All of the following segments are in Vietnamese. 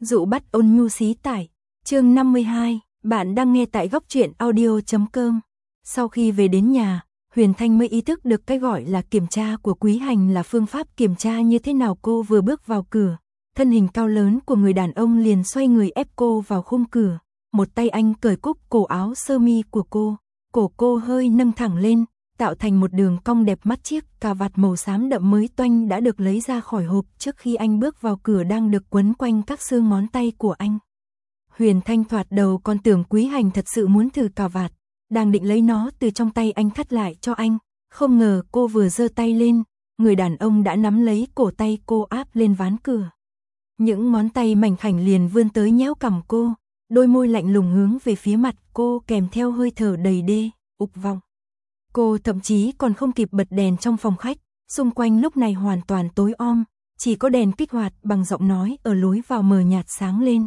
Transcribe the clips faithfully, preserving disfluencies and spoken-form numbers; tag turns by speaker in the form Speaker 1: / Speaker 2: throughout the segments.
Speaker 1: Dụ bắt ôn nhu xí tải. Chương năm mươi hai, bạn đang nghe tại góc truyện audio chấm com. Sau khi về đến nhà, Huyền Thanh mới ý thức được cái gọi là kiểm tra của Quý Hành là phương pháp kiểm tra như thế nào. Cô vừa bước vào cửa, thân hình cao lớn của người đàn ông liền xoay người ép cô vào khung cửa. Một tay anh cởi cúc cổ áo sơ mi của cô, cổ cô hơi nâng thẳng lên, tạo thành một đường cong đẹp mắt. Chiếc cà vạt màu xám đậm mới toanh đã được lấy ra khỏi hộp trước khi anh bước vào cửa đang được quấn quanh các xương ngón tay của anh. Huyền Thanh thoạt đầu còn tưởng Quý Hành thật sự muốn thử cà vạt, đang định lấy nó từ trong tay anh thắt lại cho anh, không ngờ cô vừa giơ tay lên, người đàn ông đã nắm lấy cổ tay cô áp lên ván cửa. Những ngón tay mảnh khảnh liền vươn tới nhéo cằm cô, đôi môi lạnh lùng hướng về phía mặt cô kèm theo hơi thở đầy đê, ục vọng. Cô thậm chí còn không kịp bật đèn trong phòng khách, xung quanh lúc này hoàn toàn tối om, chỉ có đèn kích hoạt bằng giọng nói ở lối vào mờ nhạt sáng lên.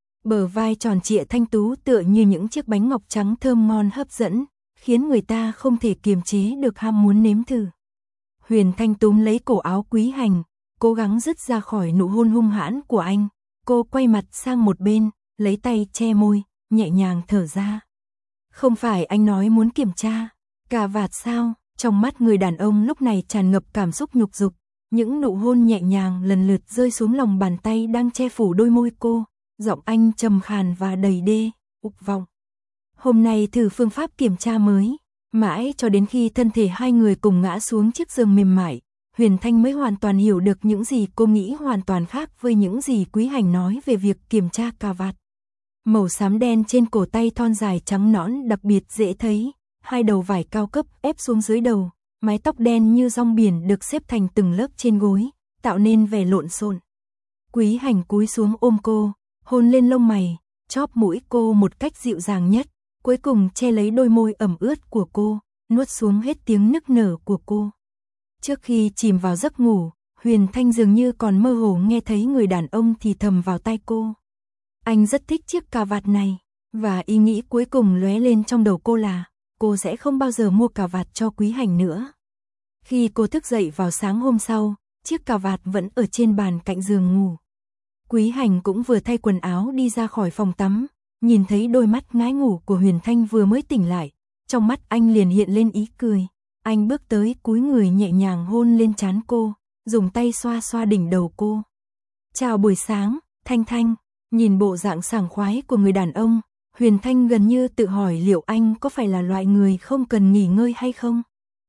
Speaker 1: Bờ vai tròn trịa thanh tú tựa như những chiếc bánh ngọc trắng thơm ngon hấp dẫn, khiến người ta không thể kiềm chế được ham muốn nếm thử. Huyền Thanh túm lấy cổ áo Quý Hành, cố gắng dứt ra khỏi nụ hôn hung hãn của anh. Cô quay mặt sang một bên, lấy tay che môi, nhẹ nhàng thở ra. Không phải anh nói muốn kiểm tra cà vạt sao? Trong mắt người đàn ông lúc này tràn ngập cảm xúc nhục dục, những nụ hôn nhẹ nhàng lần lượt rơi xuống lòng bàn tay đang che phủ đôi môi cô. Giọng anh trầm khàn và đầy đê, ục vọng. Hôm nay thử phương pháp kiểm tra mới, mãi cho đến khi thân thể hai người cùng ngã xuống chiếc giường mềm mại, Huyền Thanh mới hoàn toàn hiểu được những gì cô nghĩ hoàn toàn khác với những gì Quý Hành nói về việc kiểm tra cà vạt. Màu xám đen trên cổ tay thon dài trắng nõn đặc biệt dễ thấy, hai đầu vải cao cấp ép xuống dưới đầu, mái tóc đen như rong biển được xếp thành từng lớp trên gối, tạo nên vẻ lộn xộn. Quý Hành cúi xuống ôm cô, hôn lên lông mày, chóp mũi cô một cách dịu dàng nhất, cuối cùng che lấy đôi môi ẩm ướt của cô, nuốt xuống hết tiếng nức nở của cô. Trước khi chìm vào giấc ngủ, Huyền Thanh dường như còn mơ hồ nghe thấy người đàn ông thì thầm vào tai cô. Anh rất thích chiếc cà vạt này, và ý nghĩ cuối cùng lóe lên trong đầu cô là cô sẽ không bao giờ mua cà vạt cho Quý Hành nữa. Khi cô thức dậy vào sáng hôm sau, chiếc cà vạt vẫn ở trên bàn cạnh giường ngủ. Quý Hành cũng vừa thay quần áo đi ra khỏi phòng tắm, nhìn thấy đôi mắt ngái ngủ của Huyền Thanh vừa mới tỉnh lại, trong mắt anh liền hiện lên ý cười. Anh bước tới cúi người nhẹ nhàng hôn lên trán cô, dùng tay xoa xoa đỉnh đầu cô. Chào buổi sáng, Thanh Thanh. Nhìn bộ dạng sảng khoái của người đàn ông, Huyền Thanh gần như tự hỏi liệu anh có phải là loại người không cần nghỉ ngơi hay không.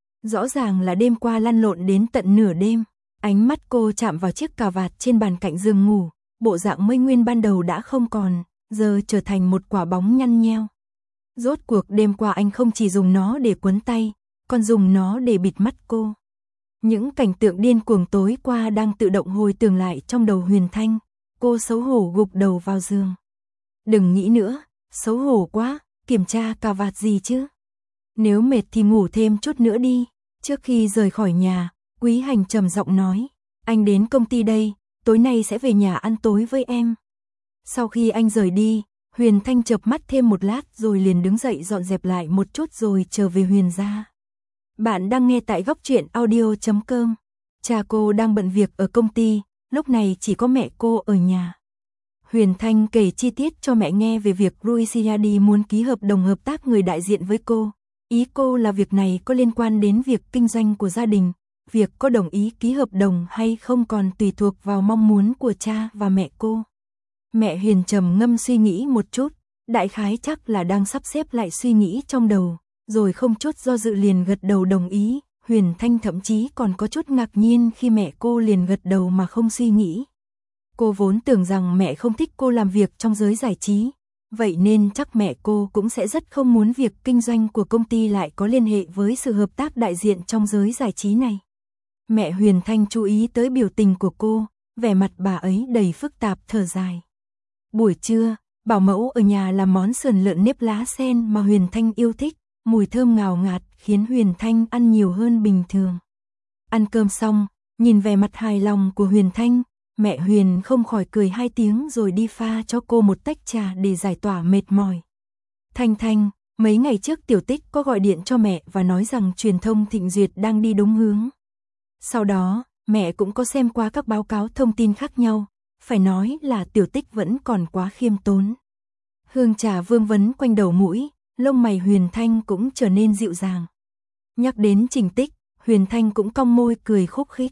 Speaker 1: Rõ ràng là đêm qua lăn lộn đến tận nửa đêm, ánh mắt cô chạm vào chiếc cà vạt trên bàn cạnh giường ngủ, bộ dạng mây nguyên ban đầu đã không còn, giờ trở thành một quả bóng nhăn nheo. Rốt cuộc đêm qua anh không chỉ dùng nó để quấn tay, còn dùng nó để bịt mắt cô. Những cảnh tượng điên cuồng tối qua đang tự động hồi tưởng lại trong đầu Huyền Thanh. Cô xấu hổ gục đầu vào giường. Đừng nghĩ nữa, xấu hổ quá, kiểm tra cà vạt gì chứ? Nếu mệt thì ngủ thêm chút nữa đi. Trước khi rời khỏi nhà, Quý Hành trầm giọng nói, anh đến công ty đây, tối nay sẽ về nhà ăn tối với em. Sau khi anh rời đi, Huyền Thanh chợp mắt thêm một lát rồi liền đứng dậy dọn dẹp lại một chút rồi trở về Huyền gia. Bạn đang nghe tại góc truyện audio chấm com. Cha cô đang bận việc ở công ty, lúc này chỉ có mẹ cô ở nhà. Huyền Thanh kể chi tiết cho mẹ nghe về việc Rui Siadi muốn ký hợp đồng hợp tác người đại diện với cô. Ý cô là việc này có liên quan đến việc kinh doanh của gia đình, việc có đồng ý ký hợp đồng hay không còn tùy thuộc vào mong muốn của cha và mẹ cô. Mẹ Huyền trầm ngâm suy nghĩ một chút, đại khái chắc là đang sắp xếp lại suy nghĩ trong đầu, rồi không chút do dự liền gật đầu đồng ý. Huyền Thanh thậm chí còn có chút ngạc nhiên khi mẹ cô liền gật đầu mà không suy nghĩ. Cô vốn tưởng rằng mẹ không thích cô làm việc trong giới giải trí, vậy nên chắc mẹ cô cũng sẽ rất không muốn việc kinh doanh của công ty lại có liên hệ với sự hợp tác đại diện trong giới giải trí này. Mẹ Huyền Thanh chú ý tới biểu tình của cô, vẻ mặt bà ấy đầy phức tạp thở dài. Buổi trưa, bảo mẫu ở nhà làm món sườn lợn nếp lá sen mà Huyền Thanh yêu thích. Mùi thơm ngào ngạt khiến Huyền Thanh ăn nhiều hơn bình thường. Ăn cơm xong, nhìn vẻ mặt hài lòng của Huyền Thanh, mẹ Huyền không khỏi cười hai tiếng rồi đi pha cho cô một tách trà để giải tỏa mệt mỏi. Thanh Thanh, mấy ngày trước Tiểu Tích có gọi điện cho mẹ và nói rằng truyền thông Thịnh Duyệt đang đi đúng hướng. Sau đó, mẹ cũng có xem qua các báo cáo thông tin khác nhau, phải nói là Tiểu Tích vẫn còn quá khiêm tốn. Hương trà vương vấn quanh đầu mũi, lông mày Huyền Thanh cũng trở nên dịu dàng. Nhắc đến Trình Tích, Huyền Thanh cũng cong môi cười khúc khích.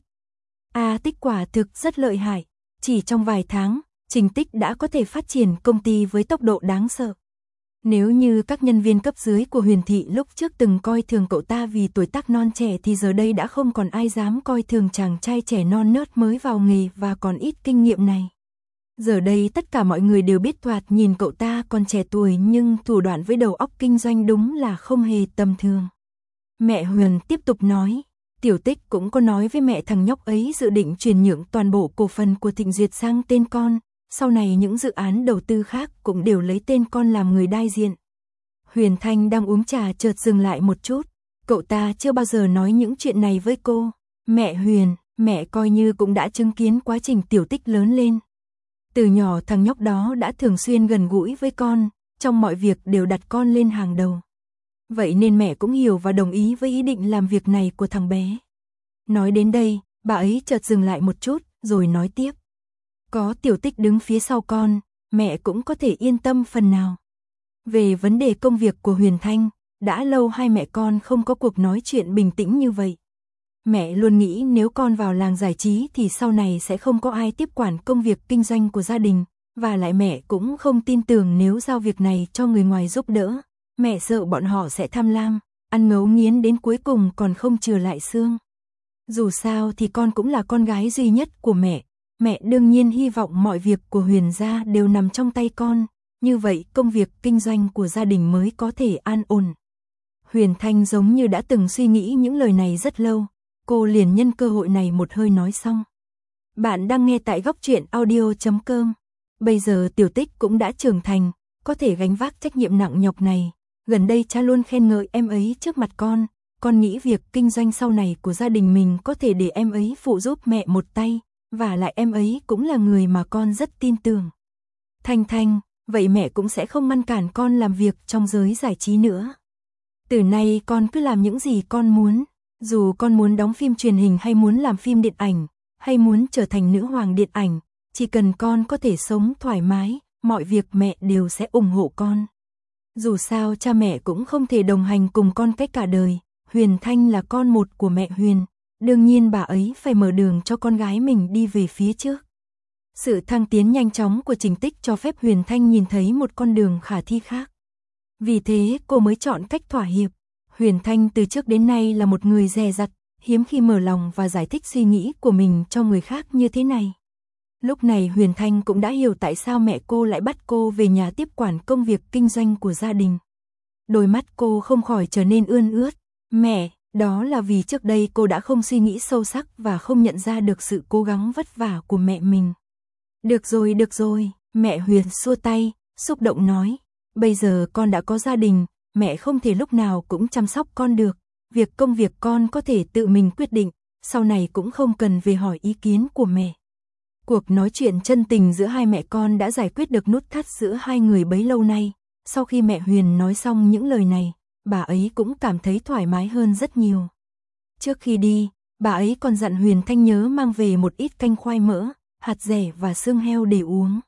Speaker 1: A Tích quả thực rất lợi hại, chỉ trong vài tháng, Trình Tích đã có thể phát triển công ty với tốc độ đáng sợ. Nếu như các nhân viên cấp dưới của Huyền Thị lúc trước từng coi thường cậu ta vì tuổi tác non trẻ thì giờ đây đã không còn ai dám coi thường chàng trai trẻ non nớt mới vào nghề và còn ít kinh nghiệm này. Giờ đây tất cả mọi người đều biết thoạt nhìn cậu ta còn trẻ tuổi nhưng thủ đoạn với đầu óc kinh doanh đúng là không hề tầm thường. Mẹ Huyền tiếp tục nói, Tiểu Tích cũng có nói với mẹ thằng nhóc ấy dự định chuyển nhượng toàn bộ cổ phần của Thịnh Duyệt sang tên con, sau này những dự án đầu tư khác cũng đều lấy tên con làm người đại diện. Huyền Thanh đang uống trà chợt dừng lại một chút, cậu ta chưa bao giờ nói những chuyện này với cô. Mẹ Huyền, mẹ coi như cũng đã chứng kiến quá trình Tiểu Tích lớn lên. Từ nhỏ thằng nhóc đó đã thường xuyên gần gũi với con, trong mọi việc đều đặt con lên hàng đầu. Vậy nên mẹ cũng hiểu và đồng ý với ý định làm việc này của thằng bé. Nói đến đây, bà ấy chợt dừng lại một chút, rồi nói tiếp. Có Tiểu Tích đứng phía sau con, mẹ cũng có thể yên tâm phần nào. Về vấn đề công việc của Huyền Thanh, đã lâu hai mẹ con không có cuộc nói chuyện bình tĩnh như vậy. Mẹ luôn nghĩ nếu con vào làng giải trí thì sau này sẽ không có ai tiếp quản công việc kinh doanh của gia đình, và lại mẹ cũng không tin tưởng nếu giao việc này cho người ngoài giúp đỡ. Mẹ sợ bọn họ sẽ tham lam, ăn ngấu nghiến đến cuối cùng còn không chừa lại xương. Dù sao thì con cũng là con gái duy nhất của mẹ, mẹ đương nhiên hy vọng mọi việc của Huyền gia đều nằm trong tay con, như vậy công việc kinh doanh của gia đình mới có thể an ổn. Huyền Thanh giống như đã từng suy nghĩ những lời này rất lâu, cô liền nhân cơ hội này một hơi nói xong. Bạn đang nghe tại góc truyện audio chấm com. Bây giờ Tiểu Tích cũng đã trưởng thành, có thể gánh vác trách nhiệm nặng nhọc này. Gần đây cha luôn khen ngợi em ấy trước mặt con, con nghĩ việc kinh doanh sau này của gia đình mình có thể để em ấy phụ giúp mẹ một tay, và lại em ấy cũng là người mà con rất tin tưởng. Thanh Thanh, vậy mẹ cũng sẽ không ngăn cản con làm việc trong giới giải trí nữa. Từ nay con cứ làm những gì con muốn, dù con muốn đóng phim truyền hình hay muốn làm phim điện ảnh, hay muốn trở thành nữ hoàng điện ảnh, chỉ cần con có thể sống thoải mái, mọi việc mẹ đều sẽ ủng hộ con. Dù sao cha mẹ cũng không thể đồng hành cùng con cách cả đời, Huyền Thanh là con một của mẹ Huyền, đương nhiên bà ấy phải mở đường cho con gái mình đi về phía trước. Sự thăng tiến nhanh chóng của Trình Tích cho phép Huyền Thanh nhìn thấy một con đường khả thi khác. Vì thế cô mới chọn cách thỏa hiệp. Huyền Thanh từ trước đến nay là một người dè dặt, hiếm khi mở lòng và giải thích suy nghĩ của mình cho người khác như thế này. Lúc này Huyền Thanh cũng đã hiểu tại sao mẹ cô lại bắt cô về nhà tiếp quản công việc kinh doanh của gia đình. Đôi mắt cô không khỏi trở nên ươn ướt. Mẹ, đó là vì trước đây cô đã không suy nghĩ sâu sắc và không nhận ra được sự cố gắng vất vả của mẹ mình. Được rồi, được rồi, mẹ Huyền xua tay, xúc động nói. Bây giờ con đã có gia đình, mẹ không thể lúc nào cũng chăm sóc con được. Việc công việc con có thể tự mình quyết định, sau này cũng không cần về hỏi ý kiến của mẹ. Cuộc nói chuyện chân tình giữa hai mẹ con đã giải quyết được nút thắt giữa hai người bấy lâu nay. Sau khi mẹ Huyền nói xong những lời này, bà ấy cũng cảm thấy thoải mái hơn rất nhiều. Trước khi đi, bà ấy còn dặn Huyền Thanh nhớ mang về một ít canh khoai mỡ, hạt dẻ và xương heo để uống.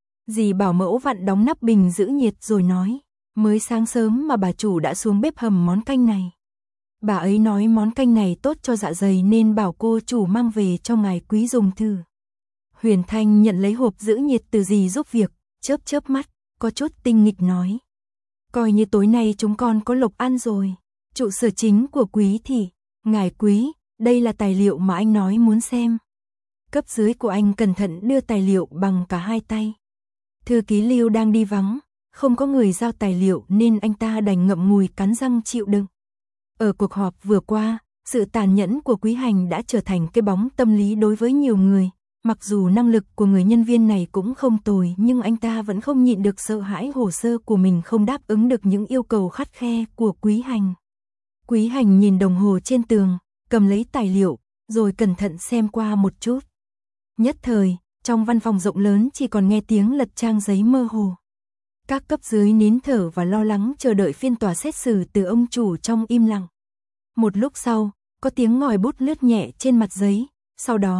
Speaker 1: Dì bảo mẫu vặn đóng nắp bình giữ nhiệt rồi nói, mới sáng sớm mà bà chủ đã xuống bếp hầm món canh này. Bà ấy nói món canh này tốt cho dạ dày nên bảo cô chủ mang về cho ngài quý dùng thử. Huyền Thanh nhận lấy hộp giữ nhiệt từ dì giúp việc, chớp chớp mắt, có chút tinh nghịch nói. Coi như tối nay chúng con có lộc ăn rồi. Trụ sở chính của quý thị, ngài quý, đây là tài liệu mà anh nói muốn xem. Cấp dưới của anh cẩn thận đưa tài liệu bằng cả hai tay. Thư ký Lưu đang đi vắng, không có người giao tài liệu nên anh ta đành ngậm ngùi cắn răng chịu đựng. Ở cuộc họp vừa qua, sự tàn nhẫn của Quý Hành đã trở thành cái bóng tâm lý đối với nhiều người. Mặc dù năng lực của người nhân viên này cũng không tồi nhưng anh ta vẫn không nhịn được sợ hãi hồ sơ của mình không đáp ứng được những yêu cầu khắt khe của Quý Hành. Quý Hành nhìn đồng hồ trên tường, cầm lấy tài liệu, rồi cẩn thận xem qua một chút. Nhất thời, trong văn phòng rộng lớn chỉ còn nghe tiếng lật trang giấy mơ hồ. Các cấp dưới nín thở và lo lắng chờ đợi phiên tòa xét xử từ ông chủ trong im lặng. Một lúc sau, có tiếng ngòi bút lướt nhẹ trên mặt giấy, sau đó,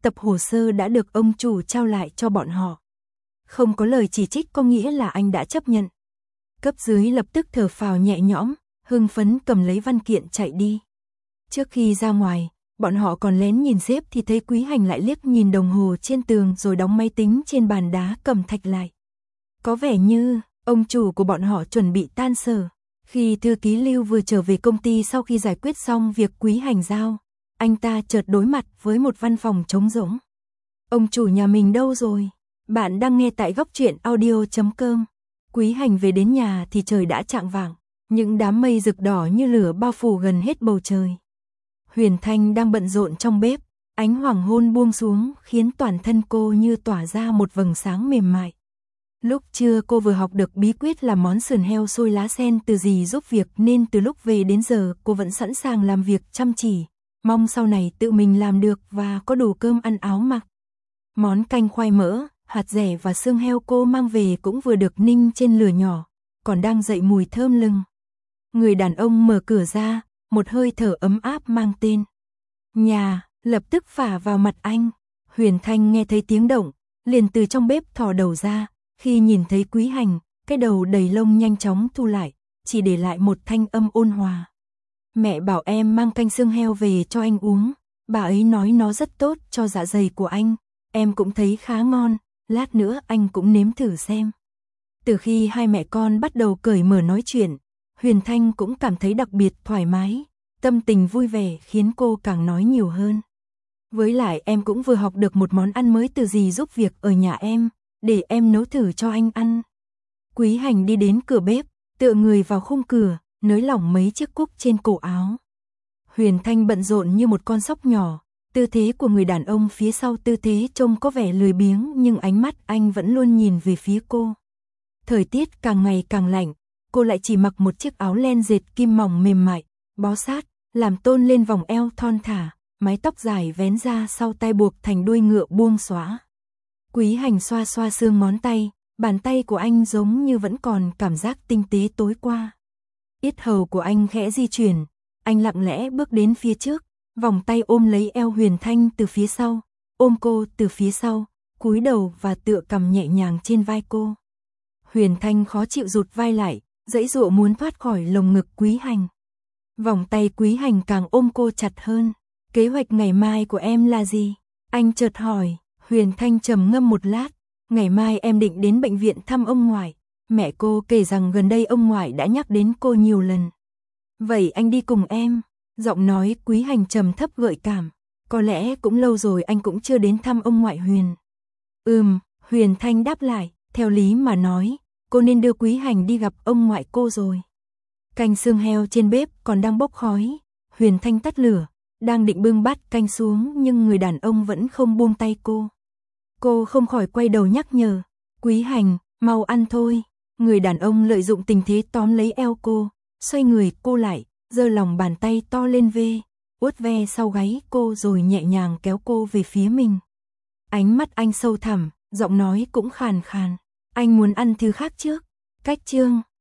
Speaker 1: tập hồ sơ đã được ông chủ trao lại cho bọn họ. Không có lời chỉ trích có nghĩa là anh đã chấp nhận. Cấp dưới lập tức thở phào nhẹ nhõm, hưng phấn cầm lấy văn kiện chạy đi. Trước khi ra ngoài, bọn họ còn lén nhìn sếp thì thấy Quý Hành lại liếc nhìn đồng hồ trên tường rồi đóng máy tính trên bàn đá cầm thạch lại. Có vẻ như ông chủ của bọn họ chuẩn bị tan sở. Khi thư ký Lưu vừa trở về công ty sau khi giải quyết xong việc Quý Hành giao, anh ta chợt đối mặt với một văn phòng trống rỗng. Ông chủ nhà mình đâu rồi? Bạn đang nghe tại góc truyện audio chấm com. Quý Hành về đến nhà thì trời đã chạng vạng, những đám mây rực đỏ như lửa bao phủ gần hết bầu trời. Huyền Thanh đang bận rộn trong bếp, ánh hoàng hôn buông xuống khiến toàn thân cô như tỏa ra một vầng sáng mềm mại. Lúc trưa cô vừa học được bí quyết làm món sườn heo xôi lá sen từ dì giúp việc nên từ lúc về đến giờ cô vẫn sẵn sàng làm việc chăm chỉ, mong sau này tự mình làm được và có đủ cơm ăn áo mặc. Món canh khoai mỡ, hạt dẻ và xương heo cô mang về cũng vừa được ninh trên lửa nhỏ, còn đang dậy mùi thơm lừng. Người đàn ông mở cửa ra, một hơi thở ấm áp mang tên nhà, lập tức phả vào mặt anh. Huyền Thanh nghe thấy tiếng động, liền từ trong bếp thò đầu ra, khi nhìn thấy Quý Hành, cái đầu đầy lông nhanh chóng thu lại, chỉ để lại một thanh âm ôn hòa. Mẹ bảo em mang canh xương heo về cho anh uống, bà ấy nói nó rất tốt cho dạ dày của anh, em cũng thấy khá ngon, lát nữa anh cũng nếm thử xem. Từ khi hai mẹ con bắt đầu cởi mở nói chuyện, Huyền Thanh cũng cảm thấy đặc biệt thoải mái, tâm tình vui vẻ khiến cô càng nói nhiều hơn. Với lại em cũng vừa học được một món ăn mới từ dì giúp việc ở nhà em, để em nấu thử cho anh ăn. Quý Hành đi đến cửa bếp, tựa người vào khung cửa, nới lỏng mấy chiếc cúc trên cổ áo. Huyền Thanh bận rộn như một con sóc nhỏ, tư thế của người đàn ông phía sau tư thế trông có vẻ lười biếng nhưng ánh mắt anh vẫn luôn nhìn về phía cô. Thời tiết càng ngày càng lạnh, cô lại chỉ mặc một chiếc áo len dệt kim mỏng mềm mại, bó sát, làm tôn lên vòng eo thon thả, mái tóc dài vén ra sau tai buộc thành đuôi ngựa buông xõa. Quý Hành xoa xoa xương ngón tay, bàn tay của anh giống như vẫn còn cảm giác tinh tế tối qua. Yết hầu của anh khẽ di chuyển, anh lặng lẽ bước đến phía trước, vòng tay ôm lấy eo Huyền Thanh từ phía sau, ôm cô từ phía sau, cúi đầu và tựa cằm nhẹ nhàng trên vai cô. Huyền Thanh khó chịu rụt vai lại, giãy giụa muốn thoát khỏi lồng ngực Quý Hành. Vòng tay Quý Hành càng ôm cô chặt hơn. Kế hoạch ngày mai của em là gì? Anh chợt hỏi. Huyền Thanh trầm ngâm một lát. Ngày mai em định đến bệnh viện thăm ông ngoại. Mẹ cô kể rằng gần đây ông ngoại đã nhắc đến cô nhiều lần. Vậy anh đi cùng em. Giọng nói Quý Hành trầm thấp gợi cảm. Có lẽ cũng lâu rồi anh cũng chưa đến thăm ông ngoại Huyền. Ừm, Huyền Thanh đáp lại. Theo lý mà nói, cô nên đưa Quý Hành đi gặp ông ngoại cô rồi. Canh xương heo trên bếp còn đang bốc khói. Huyền Thanh tắt lửa, đang định bưng bát canh xuống nhưng người đàn ông vẫn không buông tay cô. Cô không khỏi quay đầu nhắc nhở. Quý Hành, mau ăn thôi. Người đàn ông lợi dụng tình thế tóm lấy eo cô, xoay người cô lại, giơ lòng bàn tay to lên ve, uốt ve sau gáy cô rồi nhẹ nhàng kéo cô về phía mình. Ánh mắt anh sâu thẳm, giọng nói cũng khàn khàn. Anh muốn ăn thứ khác trước. Cách chương